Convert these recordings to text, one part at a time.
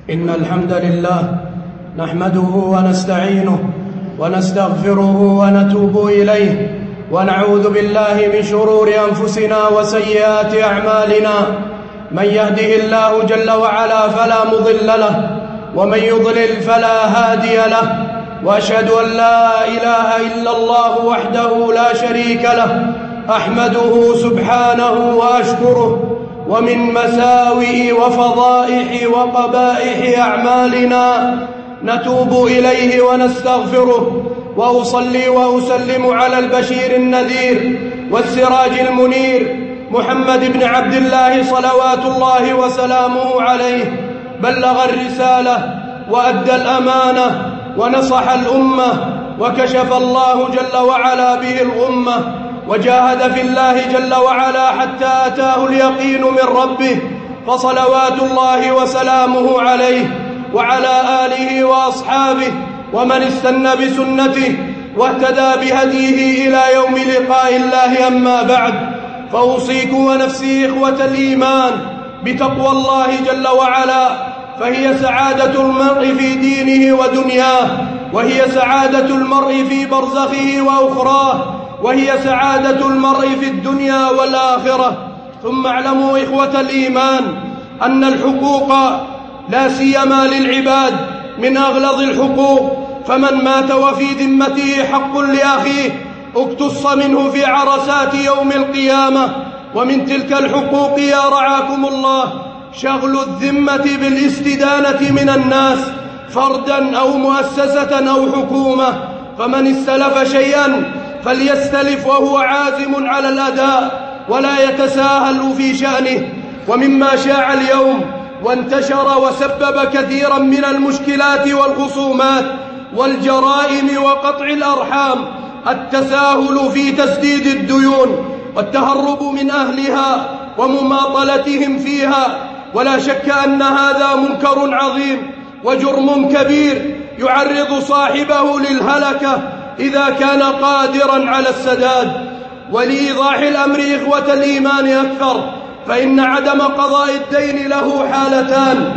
إن الحمد لله نحمده ونستعينه ونستغفره ونتوب إليه، ونعوذ بالله من شرور أنفسنا وسيئات أعمالنا. من يهده الله جل وعلا فلا مضل له، ومن يضلل فلا هادي له. وأشهد أن لا إله إلا الله وحده لا شريك له، أحمده سبحانه وأشكره. ومن مساوئ وفضائح وقبائح أعمالنا نتوب إليه ونستغفره، وأصلي وأسلم على البشير النذير والسراج المنير محمد بن عبد الله صلوات الله وسلامه عليه. بلغ الرسالة وأدى الأمانة ونصح الأمة، وكشف الله جل وعلا به الغمة، وجاهد في الله جل وعلا حتى أتاه اليقين من ربه، فصلوات الله وسلامه عليه وعلى آله وأصحابه ومن استنى بسنته واهتدى بهديه إلى يوم لقاء الله. أما بعد، فأوصيكم ونفسي إخوة الإيمان بتقوى الله جل وعلا، فهي سعادة المرء في دينه ودنياه، وهي سعادة المرء في برزخه وأخراه، وهي سعادة المرء في الدنيا والآخرة. ثم اعلموا إخوة الإيمان أن الحقوق لا سيما للعباد من أغلظ الحقوق، فمن مات وفي ذمته حق لأخيه اقتص منه في عرسات يوم القيامة. ومن تلك الحقوق يا رعاكم الله شغل الذمة بالاستدانة من الناس، فردا أو مؤسسة أو حكومة. فمن استلف شيئا فليستلف وهو عازم على الأداء ولا يتساهل في شأنه. ومما شاع اليوم وانتشر وسبب كثيرا من المشكلات والخصومات والجرائم وقطع الأرحام التساهل في تسديد الديون والتهرب من أهلها ومماطلتهم فيها. ولا شك أن هذا منكر عظيم وجرم كبير يعرض صاحبه للهلكة إذا كان قادرا على السداد. ولإيضاح الأمر إخوة الإيمان أكثر، فإن عدم قضاء الدين له حالتان: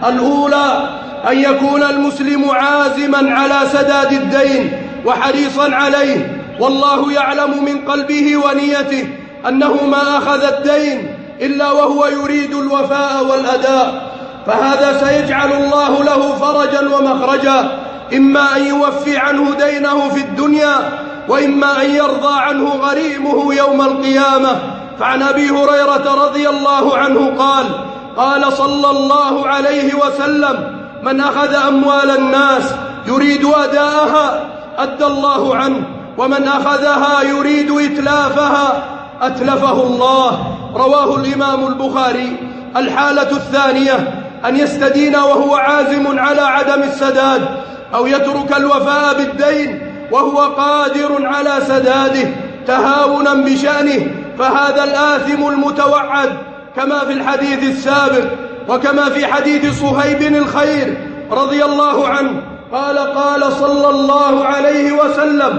الأولى أن يكون المسلم عازما على سداد الدين وحريصا عليه، والله يعلم من قلبه ونيته أنه ما أخذ الدين إلا وهو يريد الوفاء والأداء، فهذا سيجعل الله له فرجا ومخرجا، إما أن يوفي عنه دينه في الدنيا، وإما أن يرضى عنه غريمه يوم القيامة. فعن أبي هريرة رضي الله عنه قال: قال صلى الله عليه وسلم: من أخذ أموال الناس يريد أداءها أدى الله عنه، ومن أخذها يريد إتلافها أتلفه الله. رواه الإمام البخاري. الحالة الثانية أن يستدين وهو عازم على عدم السداد، أو يترك الوفاء بالدين وهو قادر على سداده تهاونا بشأنه، فهذا الآثم المتوعد، كما في الحديث السابق وكما في حديث صهيب الخير رضي الله عنه قال: قال صلى الله عليه وسلم: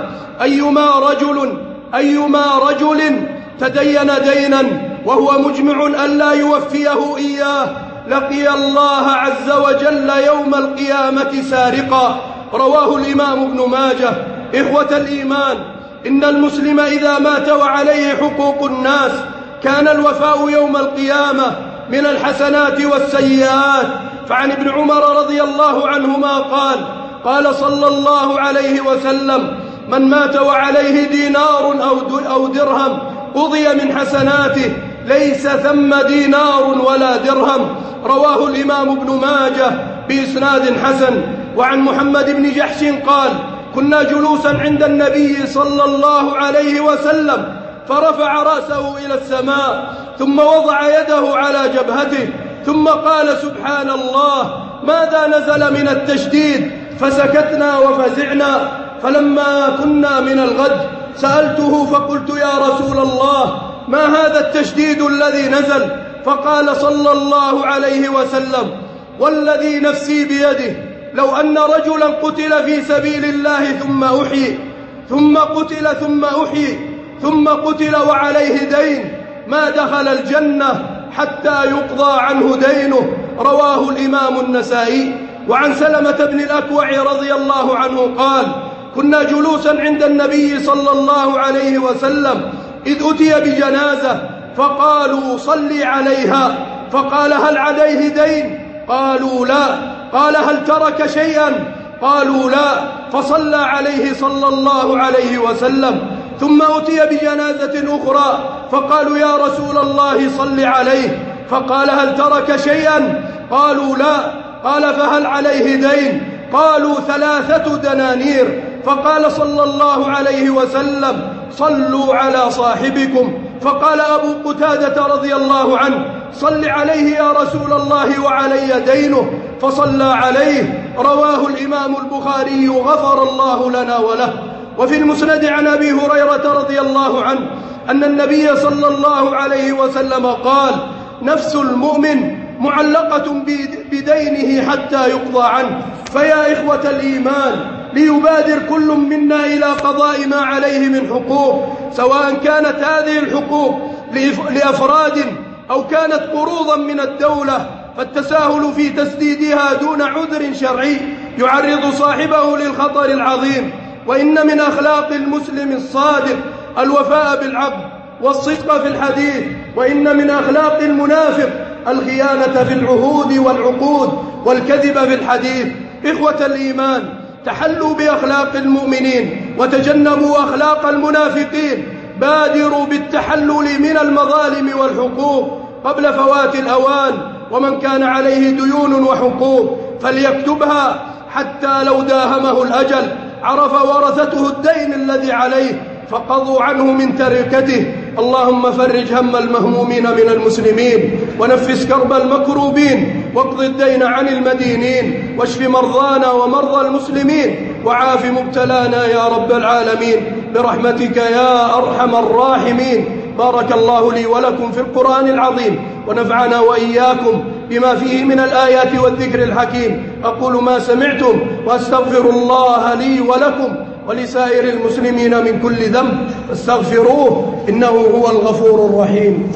أيما رجل تدين دينا وهو مجمع أن لا يوفيه إياه لقي الله عز وجل يوم القيامة سارقا. رواه الإمام ابن ماجه. إخوة الإيمان، إن المسلم إذا مات وعليه حقوق الناس كان الوفاء يوم القيامة من الحسنات والسيئات. فعن ابن عمر رضي الله عنهما قال: قال صلى الله عليه وسلم: من مات وعليه دينار أو درهم قضي من حسناته، ليس ثم دينار ولا درهم. رواه الإمام ابن ماجه بإسناد حسن. وعن محمد بن جحش قال: كنا جلوسا عند النبي صلى الله عليه وسلم فرفع رأسه إلى السماء ثم وضع يده على جبهته ثم قال: سبحان الله، ماذا نزل من التشديد؟ فسكتنا وفزعنا. فلما كنا من الغد سألته فقلت: يا رسول الله، ما هذا التشديد الذي نزل؟ فقال صلى الله عليه وسلم: والذي نفسي بيده لو أن رجلا قتل في سبيل الله ثم قتل وعليه دين ما دخل الجنة حتى يقضى عنه دينه. رواه الإمام النسائي. وعن سلمة بن الأكوع رضي الله عنه قال: كنا جلوسا عند النبي صلى الله عليه وسلم إذ أتي بجنازة فقالوا: صلي عليها. فقال: هل عليه دين؟ قالوا: لا. قال: هل ترك شيئا؟ قالوا: لا. فصلى عليه صلى الله عليه وسلم. ثم أتي بجنازة أخرى فقالوا: يا رسول الله صل عليه. فقال: هل ترك شيئا؟ قالوا: لا. قال: فهل عليه دين؟ قالوا: 3 دنانير. فقال صلى الله عليه وسلم: صلوا على صاحبكم. فقال أبو قتادة رضي الله عنه: صل عليه يا رسول الله وعلي دينه. فصلى عليه. رواه الإمام البخاري غفر الله لنا وله. وفي المسند عن أبي هريرة رضي الله عنه أن النبي صلى الله عليه وسلم قال: نفس المؤمن معلقة بدينه حتى يقضى عنه. فيا إخوة الإيمان، ليبادر كل منا إلى قضاء ما عليه من حقوق، سواء كانت هذه الحقوق لأفراد أو كانت قروضا من الدولة، فالتساهل في تسديدها دون عذر شرعي يعرض صاحبه للخطر العظيم. وإن من أخلاق المسلم الصادق الوفاء بالعقد والصدق في الحديث، وإن من أخلاق المنافق الخيانة في العهود والعقود والكذب في الحديث. إخوة الإيمان، تحلوا بأخلاق المؤمنين وتجنبوا أخلاق المنافقين. بادروا بالتحلل من المظالم والحقوق قبل فوات الأوان. ومن كان عليه ديون وحقوق فليكتبها حتى لو داهمه الأجل عرف ورثته الدين الذي عليه فقضوا عنه من تركته. اللهم فرج هم المهمومين من المسلمين، ونفس كرب المكروبين، واقض الدين عن المدينين، واشف مرضانا ومرضى المسلمين، وعاف مبتلانا يا رب العالمين برحمتك يا أرحم الراحمين. بارك الله لي ولكم في القرآن العظيم، ونفعنا وإياكم بما فيه من الآيات والذكر الحكيم. أقول ما سمعتم وأستغفر الله لي ولكم ولسائر المسلمين من كل ذنب فاستغفروه إنه هو الغفور الرحيم.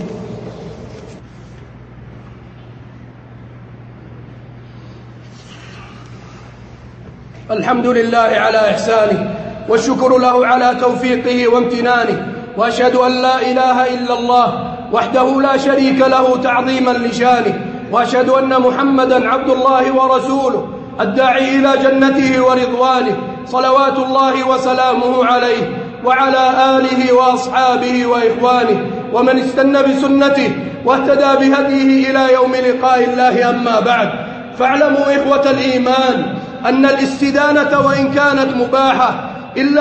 الحمد لله على إحسانه، والشكر له على توفيقه وامتنانه، وأشهد أن لا إله إلا الله وحده لا شريك له تعظيما لشانه، وأشهد أن محمدا عبد الله ورسوله الداعي إلى جنته ورضوانه، صلوات الله وسلامه عليه وعلى آله وأصحابه وإخوانه ومن استنى بسنته واهتدى بهديه إلى يوم لقاء الله. أما بعد، فاعلموا إخوة الإيمان أن الاستدانة وإن كانت مباحة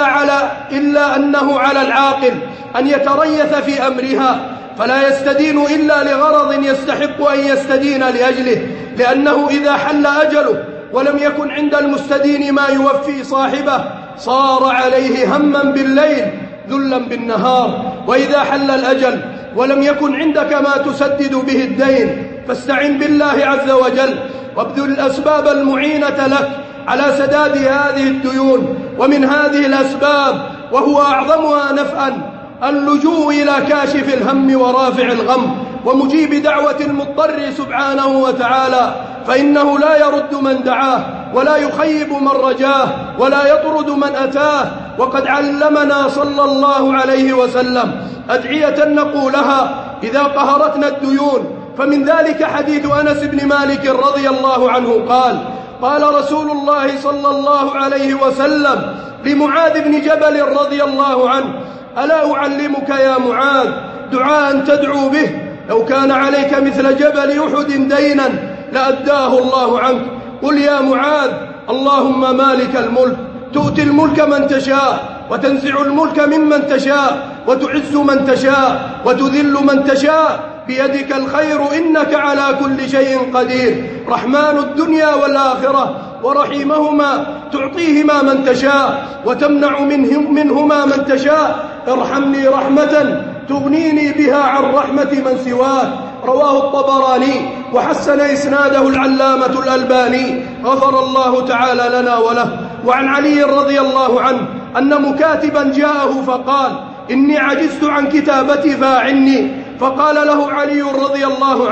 إلا أنه على العاقل أن يتريث في أمرها، فلا يستدين إلا لغرض يستحق أن يستدين لأجله، لأنه إذا حل أجله ولم يكن عند المستدين ما يوفي صاحبه صار عليه هما بالليل ذلا بالنهار. وإذا حل الأجل ولم يكن عندك ما تسدد به الدين فاستعن بالله عز وجل وابذل الأسباب المعينة لك على سداد هذه الديون. ومن هذه الأسباب وهو أعظمها نفعا اللجوء إلى كاشف الهم ورافع الغم ومجيب دعوة المضطر سبحانه وتعالى، فإنه لا يرد من دعاه ولا يخيب من رجاه ولا يطرد من أتاه. وقد علمنا صلى الله عليه وسلم أدعية نقولها إذا قهرتنا الديون، فمن ذلك حديث أنس بن مالك رضي الله عنه قال رسول الله صلى الله عليه وسلم لمعاذ بن جبل رضي الله عنه: ألا أعلمك يا معاذ دعاء تدعو به لو كان عليك مثل جبل أحد دينا لأداه الله عنك؟ قل يا معاذ: اللهم مالك الملك تؤتي الملك من تشاء وتنزع الملك ممن تشاء وتعز من تشاء وتذل من تشاء بيدك الخير إنك على كل شيء قدير. رحمن الدنيا والآخرة ورحيمهما تعطيهما من تشاء وتمنع منهما من تشاء. ارحمني رحمة تغنيني بها عن رحمة من سواك. رواه الطبراني وحسن إسناده العلامة الألباني غفر الله تعالى لنا وله. وعن علي رضي الله عنه أن مكاتبا جاءه فقال: إني عجزت عن كتابتي فأعني. فقال له علي رضي الله عنه: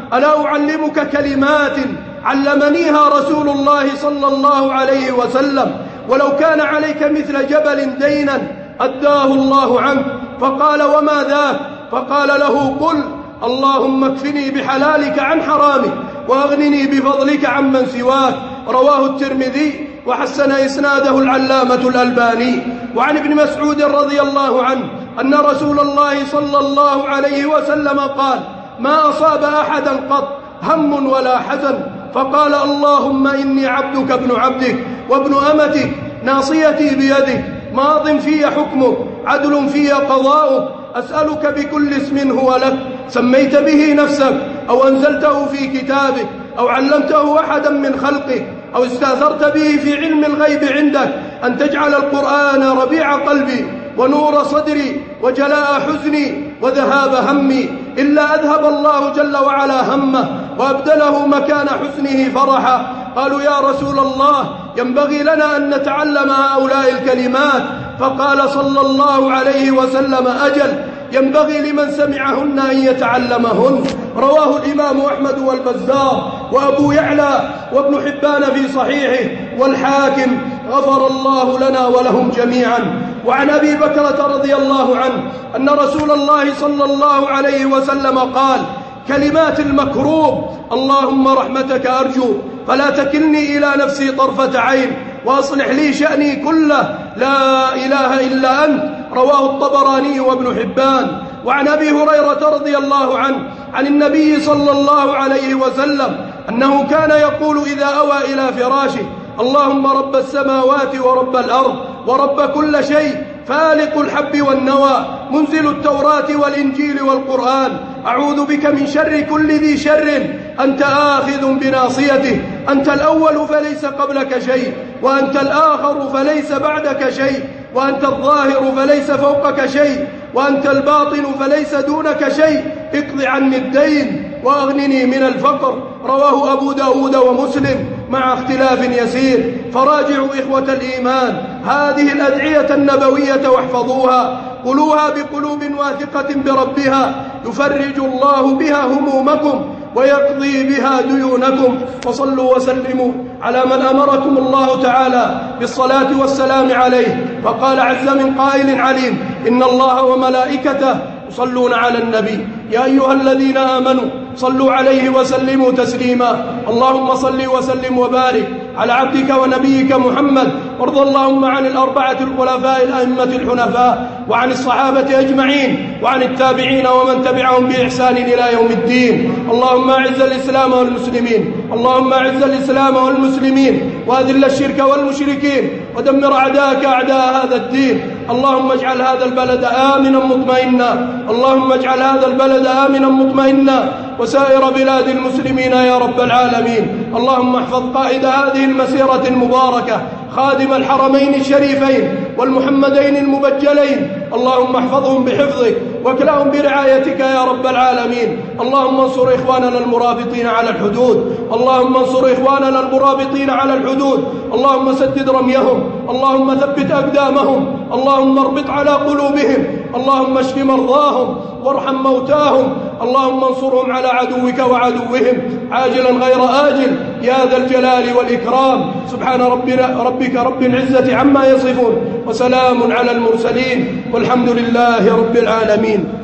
ألا أعلمك كلمات علمنيها رسول الله صلى الله عليه وسلم ولو كان عليك مثل جبل دينا أداه الله عنك. فقال وما ذاك؟ فقال له قل اللهم اكفني بحلالك عن حرامك وأغنني بفضلك عمن سواك. رواه الترمذي وحسن إسناده العلامة الألباني. وعن ابن مسعود رضي الله عنه أن رسول الله صلى الله عليه وسلم قال ما أصاب أحدا قط هم ولا حزن فقال اللهم إني عبدك ابن عبدك وابن أمتك ناصيتي بيدك ماض في حكمك عدل في قضاؤك أسألك بكل اسم هو لك سميت به نفسك أو أنزلته في كتابك أو علمته أحدا من خلقك أو استأثرت به في علم الغيب عندك أن تجعل القرآن ربيع قلبي ونور صدري وجلاء حزني وذهاب همي إلا أذهب الله جل وعلا همه وأبدله مكان حزنه فرحا. قالوا يا رسول الله ينبغي لنا أن نتعلم هؤلاء الكلمات. فقال صلى الله عليه وسلم أجل ينبغي لمن سمعهن أن يتعلمهن. رواه الإمام أحمد والبزار وأبو يعلى وابن حبان في صحيحه والحاكم غفر الله لنا ولهم جميعا. وعن أبي بكرة رضي الله عنه أن رسول الله صلى الله عليه وسلم قال كلمات المكروب اللهم رحمتك أرجو فلا تكلني إلى نفسي طرفة عين وأصلح لي شأني كله لا إله إلا أنت. رواه الطبراني وابن حبان. وعن أبي هريرة رضي الله عنه عن النبي صلى الله عليه وسلم أنه كان يقول إذا أوى إلى فراشه اللهم رب السماوات ورب الأرض ورب كل شيء فالق الحب والنوى منزل التوراة والإنجيل والقرآن أعوذ بك من شر كل ذي شر أنت آخذ بناصيته أنت الأول فليس قبلك شيء وأنت الآخر فليس بعدك شيء وأنت الظاهر فليس فوقك شيء وأنت الباطن فليس دونك شيء اقض عني الدين وأغنني من الفقر. رواه أبو داود ومسلم مع اختلاف يسير. فراجعوا إخوة الإيمان هذه الأدعية النبوية واحفظوها قلوها بقلوب واثقة بربها يفرج الله بها همومكم ويقضي بها ديونكم. وصلوا وسلموا على من أمركم الله تعالى بالصلاة والسلام عليه. فقال عز من قائل عليم إن الله وملائكته يصلون على النبي يا أيها الذين آمنوا صلوا عليه وسلموا تسليما. اللهم صل وسلم وبارك على عبدك ونبيك محمد وارض اللهم عن الأربعة الخلفاء الأئمة الحنفاء وعن الصحابة أجمعين وعن التابعين ومن تبعهم بإحسان إلى يوم الدين. اللهم أعز الإسلام والمسلمين اللهم أعز الإسلام والمسلمين وأذل الشرك والمشركين ودمر أعداءك أعداء هذا الدين. اللهم اجعل هذا البلد آمنا مطمئنا اللهم اجعل هذا البلد آمنا مطمئنا وسائر بلاد المسلمين يا رب العالمين. اللهم احفظ قائد هذه المسيرة المباركة خادم الحرمين الشريفين والمحمدين المبجلين اللهم احفظهم بحفظك واكلهم برعايتك يا رب العالمين. اللهم انصر إخواننا المرابطين على الحدود اللهم انصر إخواننا المرابطين على الحدود اللهم سدد رميهم اللهم ثبت أقدامهم اللهم اربط على قلوبهم اللهم اشف مرضاهم وارحم موتاهم اللهم انصرهم على عدوك وعدوهم عاجلا غير آجل يا ذا الجلال والإكرام. سبحان ربك رب العزة عما يصفون وسلام على المرسلين والحمد لله رب العالمين.